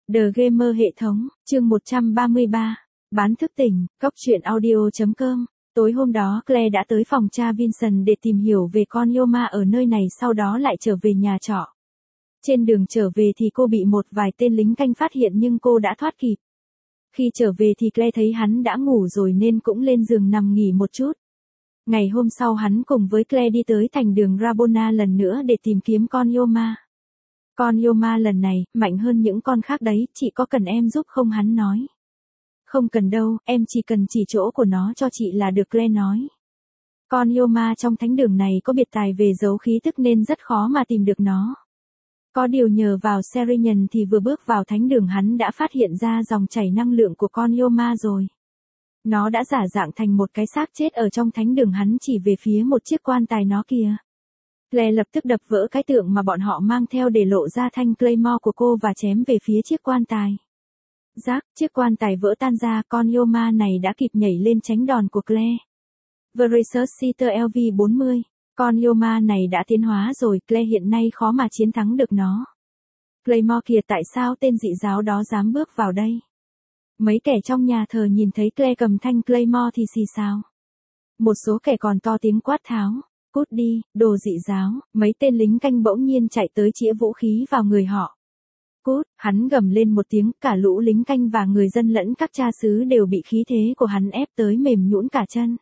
The Gamer hệ thống, chương 133, bán thức tỉnh, cóc truyện audio.com. Tối hôm đó Claire đã tới phòng cha Vincent để tìm hiểu về con yêu ma ở nơi này, sau đó lại trở về nhà trọ. Trên đường trở về thì cô bị một vài tên lính canh phát hiện nhưng cô đã thoát kịp. Khi trở về thì Claire thấy hắn đã ngủ rồi nên cũng lên giường nằm nghỉ một chút. Ngày hôm sau hắn cùng với Claire đi tới thành đường Rabona lần nữa để tìm kiếm con yêu ma. Con yêu ma lần này, mạnh hơn những con khác đấy, chị có cần em giúp không, hắn nói. Không cần đâu, em chỉ cần chỉ chỗ của nó cho chị là được, Claire nói. Con yêu ma trong thánh đường này có biệt tài về giấu khí tức nên rất khó mà tìm được nó. Có điều nhờ vào Serinyan thì vừa bước vào thánh đường hắn đã phát hiện ra dòng chảy năng lượng của con yêu ma rồi. Nó đã giả dạng thành một cái xác chết ở trong thánh đường, hắn chỉ về phía một chiếc quan tài nó kìa. Claire lập tức đập vỡ cái tượng mà bọn họ mang theo để lộ ra thanh claymore của cô và chém về phía chiếc quan tài. Rác, chiếc quan tài vỡ tan ra, con yêu ma này đã kịp nhảy lên tránh đòn của Claire. Resusciter LV40, con yêu ma này đã tiến hóa rồi, Claire hiện nay khó mà chiến thắng được nó. Claymore kìa, tại sao tên dị giáo đó dám bước vào đây? Mấy kẻ trong nhà thờ nhìn thấy Claire cầm thanh claymore thì xì xào. Một số kẻ còn to tiếng quát tháo. Cút đi, đồ dị giáo, mấy tên lính canh bỗng nhiên chạy tới chĩa vũ khí vào người họ. Cút, hắn gầm lên một tiếng, cả lũ lính canh và người dân lẫn các cha xứ đều bị khí thế của hắn ép tới mềm nhũn cả chân.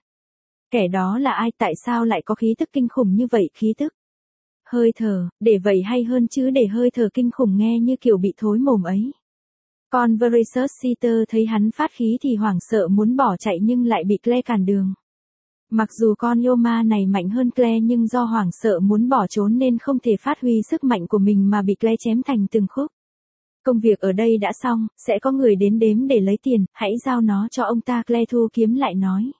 Kẻ đó là ai, tại sao lại có khí tức kinh khủng như vậy? Khí tức, hơi thở, để vậy hay hơn chứ để hơi thở kinh khủng nghe như kiểu bị thối mồm ấy. Con Resusciter thấy hắn phát khí thì hoảng sợ muốn bỏ chạy nhưng lại bị Claire cản đường. Mặc dù con yêu ma này mạnh hơn Claire nhưng do hoảng sợ muốn bỏ trốn nên không thể phát huy sức mạnh của mình mà bị Claire chém thành từng khúc. Công việc ở đây đã xong, sẽ có người đến đếm để lấy tiền, hãy giao nó cho ông ta, Claire thu kiếm lại nói.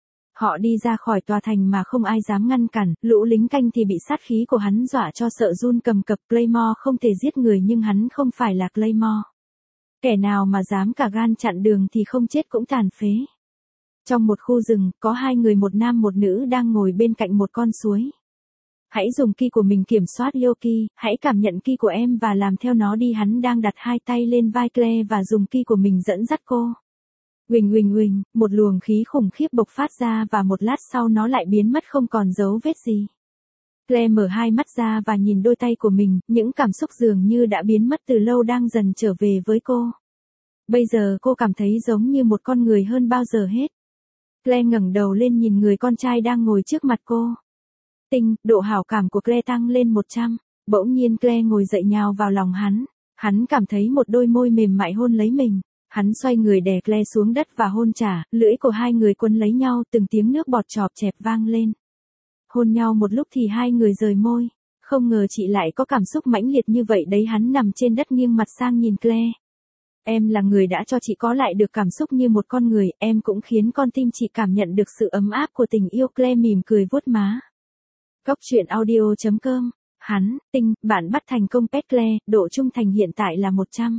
Họ đi ra khỏi tòa thành mà không ai dám ngăn cản, lũ lính canh thì bị sát khí của hắn dọa cho sợ run cầm cập. Claymore không thể giết người nhưng hắn không phải là Claymore. Kẻ nào mà dám cả gan chặn đường thì không chết cũng tàn phế. Trong một khu rừng, có hai người, một nam một nữ đang ngồi bên cạnh một con suối. Hãy dùng ki của mình kiểm soát Yoki, hãy cảm nhận ki của em và làm theo nó đi. Hắn đang đặt hai tay lên vai Claire và dùng ki của mình dẫn dắt cô. Huỳnh huỳnh huỳnh, một luồng khí khủng khiếp bộc phát ra và một lát sau nó lại biến mất không còn dấu vết gì. Claire mở hai mắt ra và nhìn đôi tay của mình, những cảm xúc dường như đã biến mất từ lâu đang dần trở về với cô. Bây giờ cô cảm thấy giống như một con người hơn bao giờ hết. Claire ngẩng đầu lên nhìn người con trai đang ngồi trước mặt cô. Độ hảo cảm của Claire tăng lên 100. Bỗng nhiên Claire ngồi dậy nhào vào lòng hắn. Hắn cảm thấy một đôi môi mềm mại hôn lấy mình. Hắn xoay người đè Claire xuống đất và hôn trả, lưỡi của hai người quấn lấy nhau, từng tiếng nước bọt chọp chẹp vang lên. Hôn nhau một lúc thì hai người rời môi. Không ngờ chị lại có cảm xúc mãnh liệt như vậy đấy. Hắn nằm trên đất nghiêng mặt sang nhìn Claire. Em là người đã cho chị có lại được cảm xúc như một con người, em cũng khiến con tim chị cảm nhận được sự ấm áp của tình yêu. Claire mỉm cười vuốt má. Cóc truyện audio.com. Hắn, bạn bắt thành công pet Claire, độ trung thành hiện tại là 100.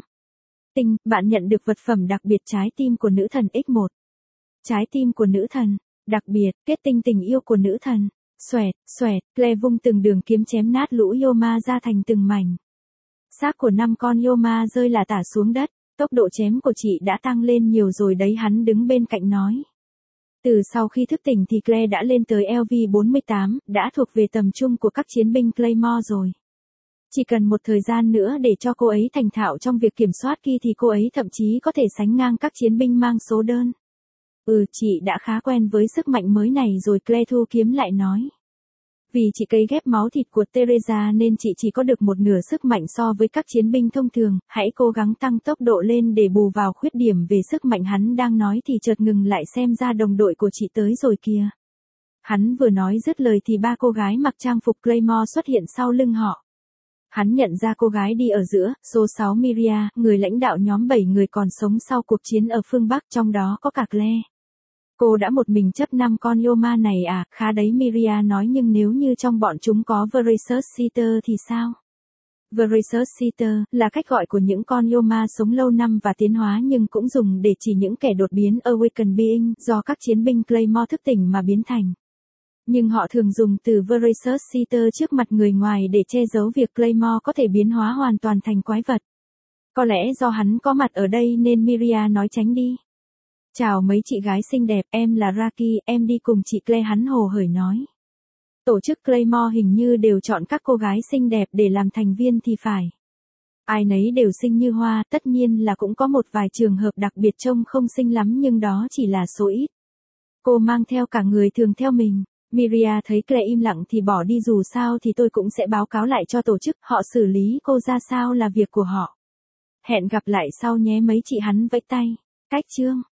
Bạn nhận được vật phẩm đặc biệt trái tim của nữ thần X1. Trái tim của nữ thần, đặc biệt, kết tinh tình yêu của nữ thần. Xoẹt, xoẹt, Claire vung từng đường kiếm chém nát lũ yêu ma ra thành từng mảnh. Xác của 5 con yêu ma rơi là tả xuống đất. Tốc độ chém của chị đã tăng lên nhiều rồi đấy, hắn đứng bên cạnh nói. Từ sau khi thức tỉnh thì Claire đã lên tới LV48, đã thuộc về tầm trung của các chiến binh Claymore rồi. Chỉ cần một thời gian nữa để cho cô ấy thành thạo trong việc kiểm soát ki thì cô ấy thậm chí có thể sánh ngang các chiến binh mang số đơn. Chị đã khá quen với sức mạnh mới này rồi, Claire thu kiếm lại nói. Vì chị cấy ghép máu thịt của Teresa nên chị chỉ có được một nửa sức mạnh so với các chiến binh thông thường, hãy cố gắng tăng tốc độ lên để bù vào khuyết điểm về sức mạnh. Hắn đang nói thì chợt ngừng lại, xem ra đồng đội của chị tới rồi kìa. Hắn vừa nói dứt lời thì 3 cô gái mặc trang phục Claymore xuất hiện sau lưng họ. Hắn nhận ra cô gái đi ở giữa, số 6 Miria, người lãnh đạo nhóm 7 người còn sống sau cuộc chiến ở phương Bắc, trong đó có cả Claire. Cô đã một mình chấp 5 con yêu ma này à, khá đấy, Miria nói, nhưng nếu như trong bọn chúng có Resusciter thì sao? Resusciter là cách gọi của những con yêu ma sống lâu năm và tiến hóa, nhưng cũng dùng để chỉ những kẻ đột biến Awakened Being do các chiến binh Claymore thức tỉnh mà biến thành. Nhưng họ thường dùng từ Resusciter trước mặt người ngoài để che giấu việc Claymore có thể biến hóa hoàn toàn thành quái vật. Có lẽ do hắn có mặt ở đây nên Miria nói tránh đi. Chào mấy chị gái xinh đẹp, em là Raki, em đi cùng chị Claire, hắn hồ hởi nói. Tổ chức Claymore hình như đều chọn các cô gái xinh đẹp để làm thành viên thì phải. Ai nấy đều xinh như hoa, tất nhiên là cũng có một vài trường hợp đặc biệt trông không xinh lắm nhưng đó chỉ là số ít. Cô mang theo cả người thường theo mình. Miria thấy Claire im lặng thì bỏ đi, dù sao thì tôi cũng sẽ báo cáo lại cho tổ chức, họ xử lý cô ra sao là việc của họ. Hẹn gặp lại sau nhé mấy chị, hắn vẫy tay. Cách chương